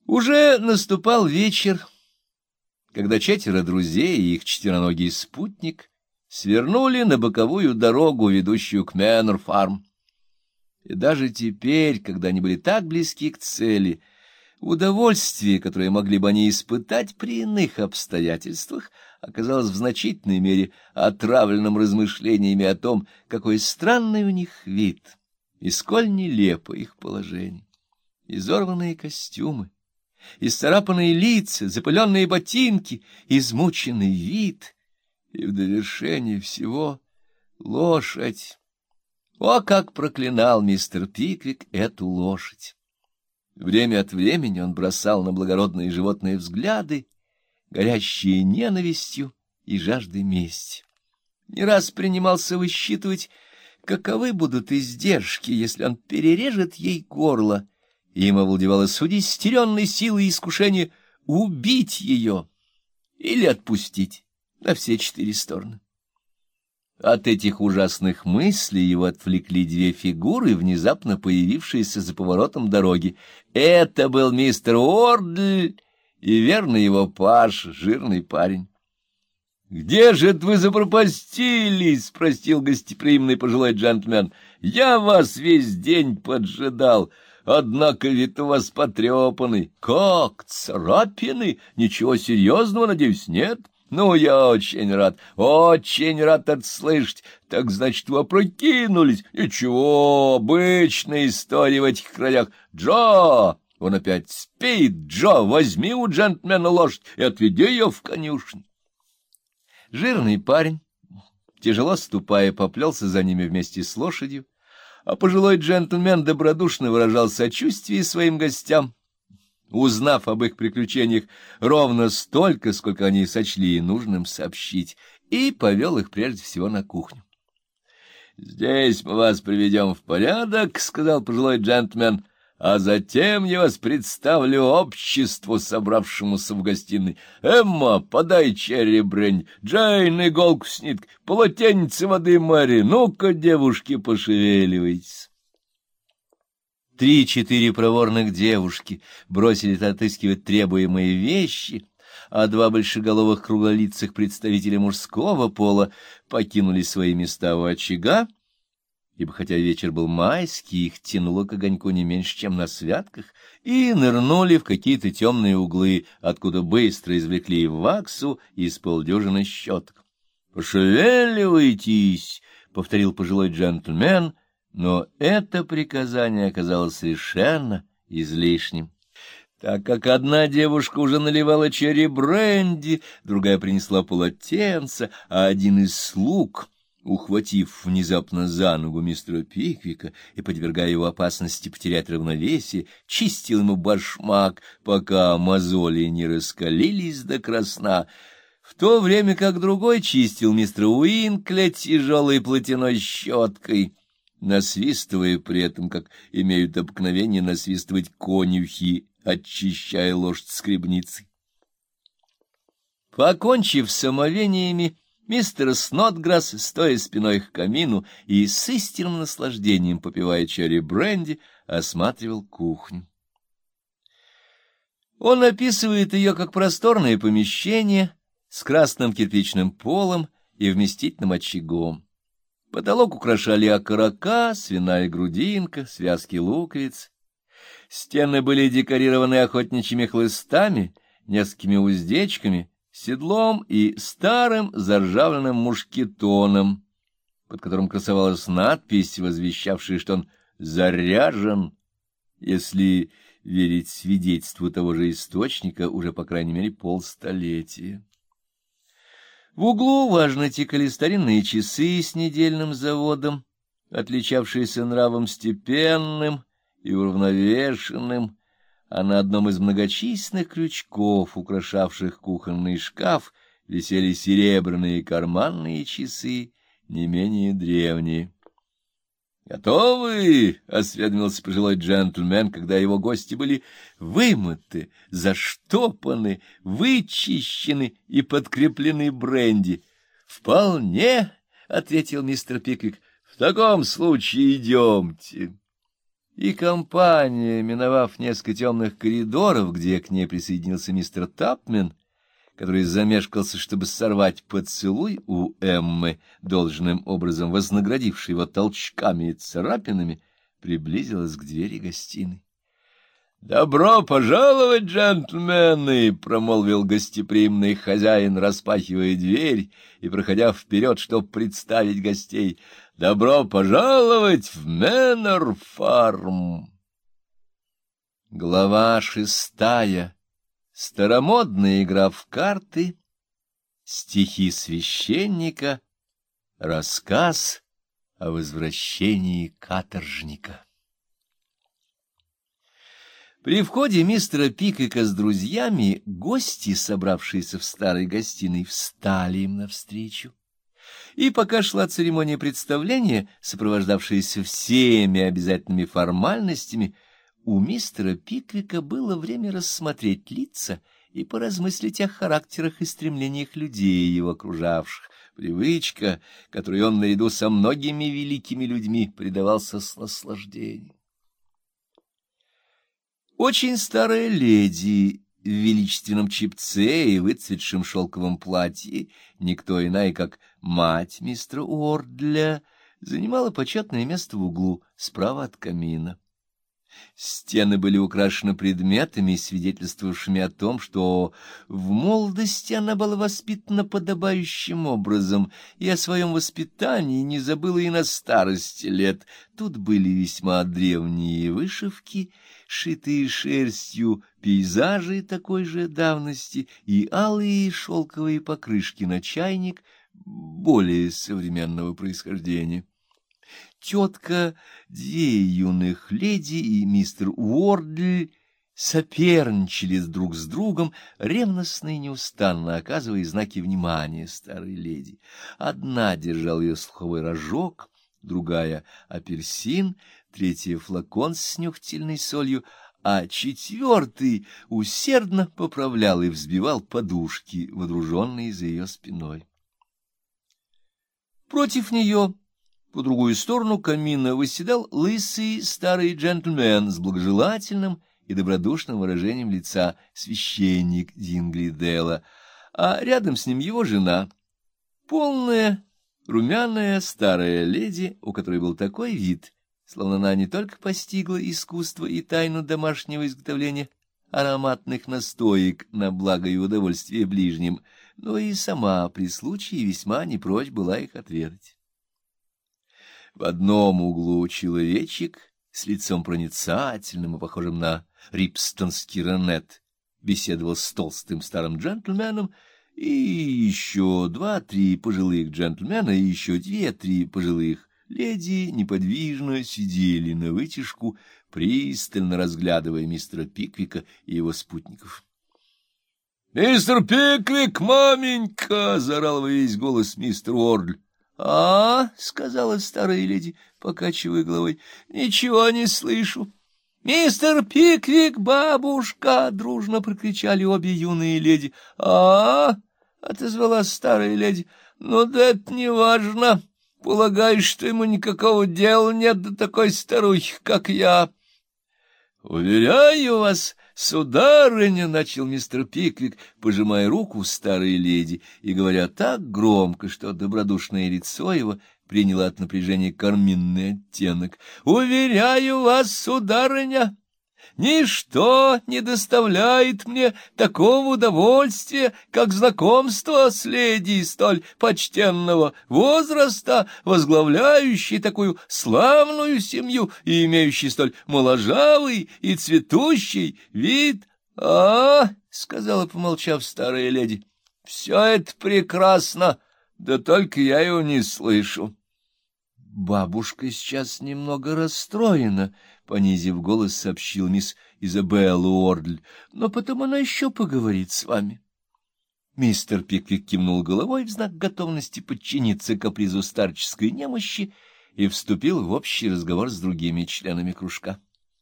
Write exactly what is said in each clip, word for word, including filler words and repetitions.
Уже наступал вечер, когда четверо друзей и их четвероногий спутник свернули на боковую дорогу, ведущую к Мэннер-фарм. И даже теперь, когда они были так близки к цели, удовольствие, которое могли бы они испытать при иных обстоятельствах, оказалось в значительной мере отравленным размышлениями о том, какой странный у них вид и сколь нелепо их положение. Изорванные костюмы, исцарапанные лица, запыленные ботинки, измученный вид и в довершение всего лошадь. О, как проклинал мистер Пиквик эту лошадь! Время от времени он бросал на благородные животные взгляды, горящие ненавистью и жаждой мести. Не раз принимался высчитывать, каковы будут издержки, если он перережет ей горло. Им овладевало с удестеренной силой искушение убить ее или отпустить на все четыре стороны. От этих ужасных мыслей его отвлекли две фигуры, внезапно появившиеся за поворотом дороги. Это был мистер Уордль и верный его паж, жирный парень. — Где же вы запропастились? — спросил гостеприимный пожилой джентльмен. — Я вас весь день поджидал. Однако вид у вас потрепанный. Как, царапины? Ничего серьезного, надеюсь, нет? Ну, я очень рад, очень рад это слышать. Так, значит, вы опрокинулись. Ничего, обычная история в этих краях. Джо, он опять спит. Джо, возьми у джентльмена лошадь и отведи ее в конюшню. Жирный парень, тяжело ступая, поплелся за ними вместе с лошадью, а пожилой джентльмен добродушно выражал сочувствие своим гостям, узнав об их приключениях ровно столько, сколько они сочли нужным сообщить, и повел их прежде всего на кухню. — Здесь мы вас приведем в порядок, — сказал пожилой джентльмен, — а затем я вас представлю обществу, собравшемуся в гостиной. Эмма, подай черри бренди, Джейн, иголку с ниткой, полотенце воды Мэри. Ну-ка, девушки, пошевеливайтесь. Три-четыре проворных девушки бросились отыскивать требуемые вещи, а два большеголовых круглолицых представителя мужского пола покинули свои места у очага, ибо хотя вечер был майский, их тянуло к огоньку не меньше, чем на святках, и нырнули в какие-то темные углы, откуда быстро извлекли ваксу из полдюжины щеток. — Пошевеливайтесь! — повторил пожилой джентльмен, но это приказание оказалось совершенно излишним. Так как одна девушка уже наливала черри бренди, другая принесла полотенце, а один из слуг, ухватив внезапно за ногу мистера Пиквика и подвергая его опасности потерять равновесие, чистил ему башмак, пока мозоли не раскалились до красна, в то время как другой чистил мистера Уинкля тяжелой платяной щеткой, насвистывая при этом, как имеют обыкновение насвистывать конюхи, очищая лошадь скребницей. Покончив с омовениями, мистер Снотграсс, стоя спиной к камину и с истинным наслаждением попивая черри бренди, осматривал кухню. Он описывает ее как просторное помещение с красным кирпичным полом и вместительным очагом. Потолок украшали окорока, свиная грудинка, связки луковиц. Стены были декорированы охотничьими хлыстами, несколькими уздечками, седлом и старым заржавленным мушкетоном, под которым красовалась надпись, возвещавшая, что он заряжен, если верить свидетельству того же источника, уже, по крайней мере, полстолетия. В углу важно тикали старинные часы с недельным заводом, отличавшиеся нравом степенным и уравновешенным, а на одном из многочисленных крючков, украшавших кухонный шкаф, висели серебряные карманные часы, не менее древние. — Готовы? — осведомился пожилой джентльмен, когда его гости были вымыты, заштопаны, вычищены и подкреплены бренди. — Вполне, — ответил мистер Пиквик. — В таком случае идемте. И компания, миновав несколько темных коридоров, где к ней присоединился мистер Тапмен, который замешкался, чтобы сорвать поцелуй у Эммы, должным образом вознаградивший его толчками и царапинами, приблизилась к двери гостиной. — Добро пожаловать, джентльмены! — промолвил гостеприимный хозяин, распахивая дверь и проходя вперед, чтобы представить гостей. — Добро пожаловать в Мэннер Фарм! Глава шестая. Старомодная игра в карты, стихи священника, рассказ о возвращении каторжника. При входе мистера Пиквика с друзьями гости, собравшиеся в старой гостиной, встали им навстречу. И пока шла церемония представления, сопровождавшаяся всеми обязательными формальностями, у мистера Пиквика было время рассмотреть лица и поразмыслить о характерах и стремлениях людей, его окружавших. Привычка, которой он наряду со многими великими людьми предавался с наслаждением. Очень старая леди в величественном чепце и выцветшем шелковом платье, никто иная, как мать мистера Уордля, занимала почетное место в углу справа от камина. Стены были украшены предметами, свидетельствовавшими о том, что в молодости она была воспитана подобающим образом и о своем воспитании не забыла и на старости лет. Тут были весьма древние вышивки, шитые шерстью, пейзажи такой же давности и алые шелковые покрышки на чайник более современного происхождения. Тетка, две юных леди и мистер Уордль соперничали друг с другом, ревностно и неустанно оказывая знаки внимания старой леди. Одна держала ее слуховой рожок, другая — апельсин, третья — флакон с нюхательной солью, а четвертый усердно поправлял и взбивал подушки, водруженные за ее спиной. Против нее, по другую сторону камина, восседал лысый старый джентльмен с благожелательным и добродушным выражением лица, священник Динглидела, а рядом с ним его жена, полная, румяная старая леди, у которой был такой вид, словно она не только постигла искусство и тайну домашнего изготовления ароматных настоек на благо и удовольствие ближним, но и сама при случае весьма не прочь была их отведать. В одном углу человечек с лицом проницательным и похожим на рипстонский ронет беседовал с толстым старым джентльменом, и еще два-три пожилых джентльмена и еще две-три пожилых леди неподвижно сидели на вытяжку, пристально разглядывая мистера Пиквика и его спутников. — Мистер Пиквик, маменька! — заорал во весь голос мистер Уордль. — А, — сказала старая леди, покачивая головой, — ничего не слышу. — Мистер Пиквик, бабушка! — дружно прокричали обе юные леди. — А, — отозвалась старая леди, — ну да это не важно. Полагаю, что ему никакого дела нет до такой старухи, как я. — Уверяю вас, сударыня, — начал мистер Пиквик, пожимая руку старой леди и говоря так громко, что добродушное лицо его приняло от напряжения карминный оттенок. — Уверяю вас, сударыня, ничто не доставляет мне такого удовольствия, как знакомство с леди столь почтенного возраста, возглавляющей такую славную семью и имеющей столь моложавый и цветущий вид. — А, — сказала, помолчав, старая леди, — все это прекрасно, да только я его не слышу. — Бабушка сейчас немного расстроена, — понизив голос, сообщил мисс Изабелла Уордль, — но потом она еще поговорит с вами. Мистер Пиквик кивнул головой в знак готовности подчиниться капризу старческой немощи и вступил в общий разговор с другими членами кружка.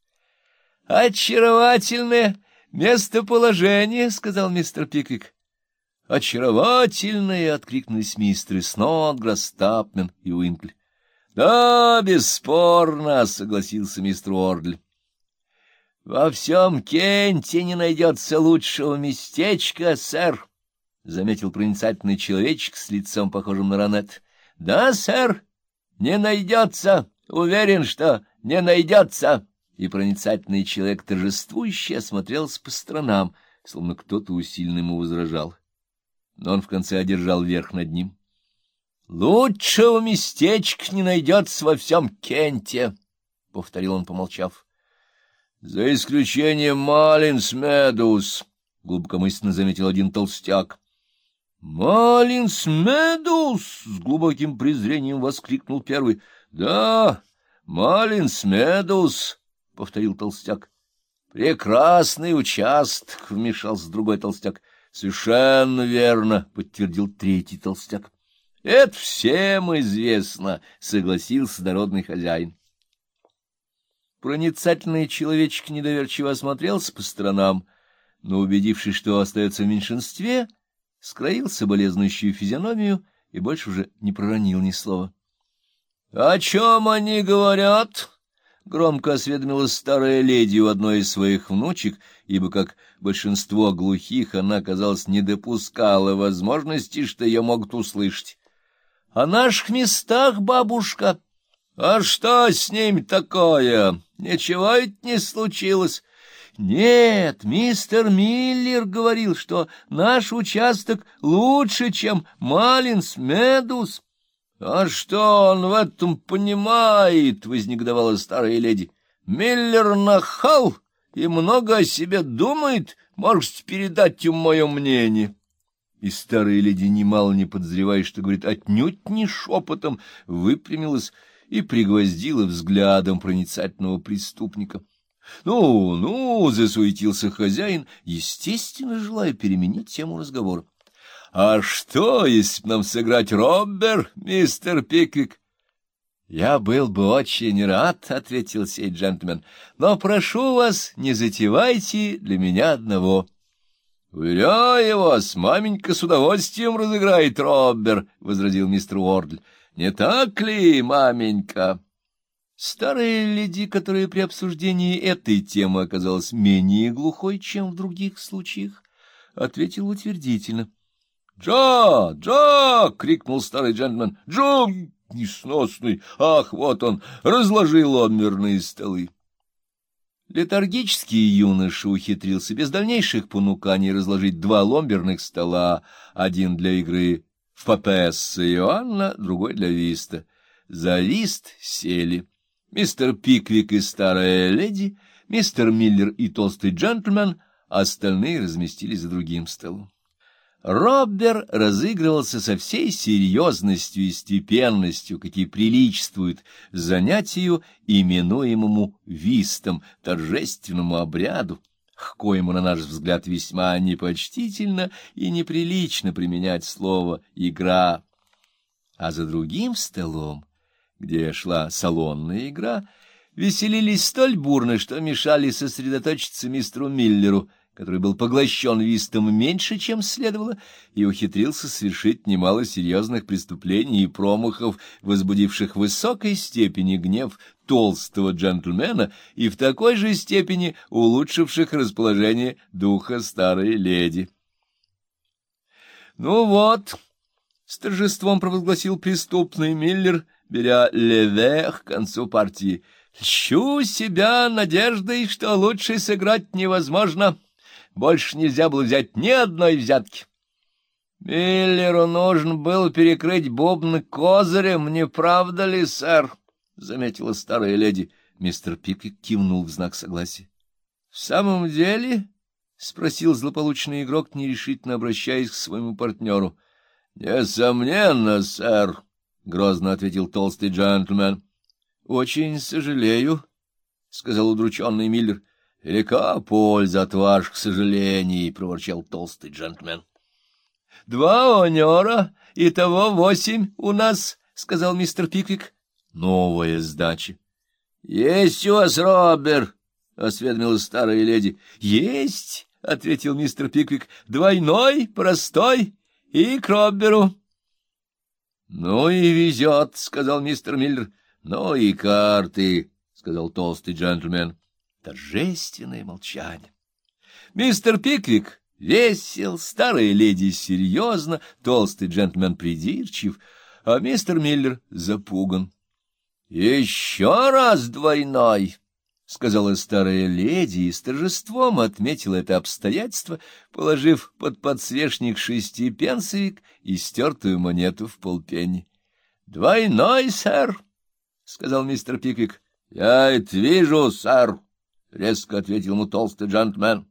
— Очаровательное местоположение, — сказал мистер Пиквик. — Очаровательное, — откликнулись мистеры Снодграсс, Тапмен и Уинкль. — Да, бесспорно, — согласился мистер Уордль. — Во всем Кенте не найдется лучшего местечка, сэр, — заметил проницательный человечек с лицом, похожим на Ронет. — Да, сэр, не найдется, уверен, что не найдется. И проницательный человек торжествующе осмотрелся по сторонам, словно кто-то усиленно ему возражал. Но он в конце одержал верх над ним. — Лучшего местечка не найдется во всем Кенте, — повторил он, помолчав. — За исключением Маллинс Медоуз, — глубокомысленно заметил один толстяк. — Маллинс Медоуз! — с глубоким презрением воскликнул первый. — Да, Маллинс Медоуз, — повторил толстяк. — Прекрасный участок, — вмешался другой толстяк. — Совершенно верно, — подтвердил третий толстяк. — Это всем известно, — согласился дородный хозяин. Проницательный человечек недоверчиво осмотрелся по сторонам, но, убедившись, что остается в меньшинстве, скроил соболезнующую физиономию и больше уже не проронил ни слова. — О чем они говорят? — громко осведомилась старая леди у одной из своих внучек, ибо, как большинство глухих, она, казалось, не допускала возможности, что ее могут услышать. — О наших местах, бабушка. — А что с ним такое? Ничего ведь не случилось. — Нет, мистер Миллер говорил, что наш участок лучше, чем Маллинс Медоуз. — А что он в этом понимает? — вознегодовала старая леди. — Миллер нахал и много о себе думает. Можете передать ему мое мнение. И старая леди, немало не подозревая, что говорит отнюдь не шепотом, выпрямилась и пригвоздила взглядом проницательного преступника. — Ну, ну, — засуетился хозяин, естественно, желая переменить тему разговора. — А что, если б нам сыграть роббер, мистер Пиквик? — Я был бы очень рад, — ответил сей джентльмен, — но прошу вас, не затевайте для меня одного. — Уверяю вас, маменька с удовольствием разыграет роббер, — возразил мистер Уордль. — Не так ли, маменька? Старая леди, которая при обсуждении этой темы оказалась менее глухой, чем в других случаях, ответила утвердительно. — Джо! Джо! — крикнул старый джентльмен. — Джо несносный! Ах, вот он! Разложил ломберные столы. Летаргический юноша ухитрился без дальнейших понуканий разложить два ломберных стола, один для игры в Папесса и Иоанна, другой для виста. За вист сели мистер Пиквик и старая леди, мистер Миллер и толстый джентльмен, а остальные разместились за другим столом. Роббер разыгрывался со всей серьезностью и степенностью, какие приличествуют занятию, именуемому вистом, торжественному обряду, к коему, на наш взгляд, весьма непочтительно и неприлично применять слово «игра». А за другим столом, где шла салонная игра, веселились столь бурно, что мешали сосредоточиться мистеру Миллеру, который был поглощен вистом меньше, чем следовало, и ухитрился совершить немало серьезных преступлений и промахов, возбудивших в высокой степени гнев толстого джентльмена и в такой же степени улучшивших расположение духа старой леди. — Ну вот, — с торжеством провозгласил преступный Миллер, беря леве к концу партии, — льщу себя надеждой, что лучше сыграть невозможно. Больше нельзя было взять ни одной взятки. Миллеру нужен был перекрыть бубны козырем, не правда ли, сэр? — заметила старая леди. Мистер Пиквик кивнул в знак согласия. — В самом деле? — спросил злополучный игрок, нерешительно обращаясь к своему партнеру. — Несомненно, сэр, — грозно ответил толстый джентльмен. — Очень сожалею, — сказал удрученный Миллер. — Велика польза от ваших сожалений, — проворчал толстый джентльмен. — Два онера, итого восемь у нас, — сказал мистер Пиквик. Новая сдача. — Есть у вас роббер? — осведомилась старая леди. — Есть, — ответил мистер Пиквик, — двойной, простой и к робберу. — Ну и везет, — сказал мистер Миллер. — Ну и карты, — сказал толстый джентльмен. Торжественное молчание. Мистер Пиквик весел, старая леди серьезно, толстый джентльмен придирчив, а мистер Миллер запуган. — Еще раз двойной, — сказала старая леди и с торжеством отметила это обстоятельство, положив под подсвечник шестипенсовик и стертую монету в полпенни. — Двойной, сэр, — сказал мистер Пиквик. — Я это вижу, сэр, — резко ответил ему толстый джентльмен.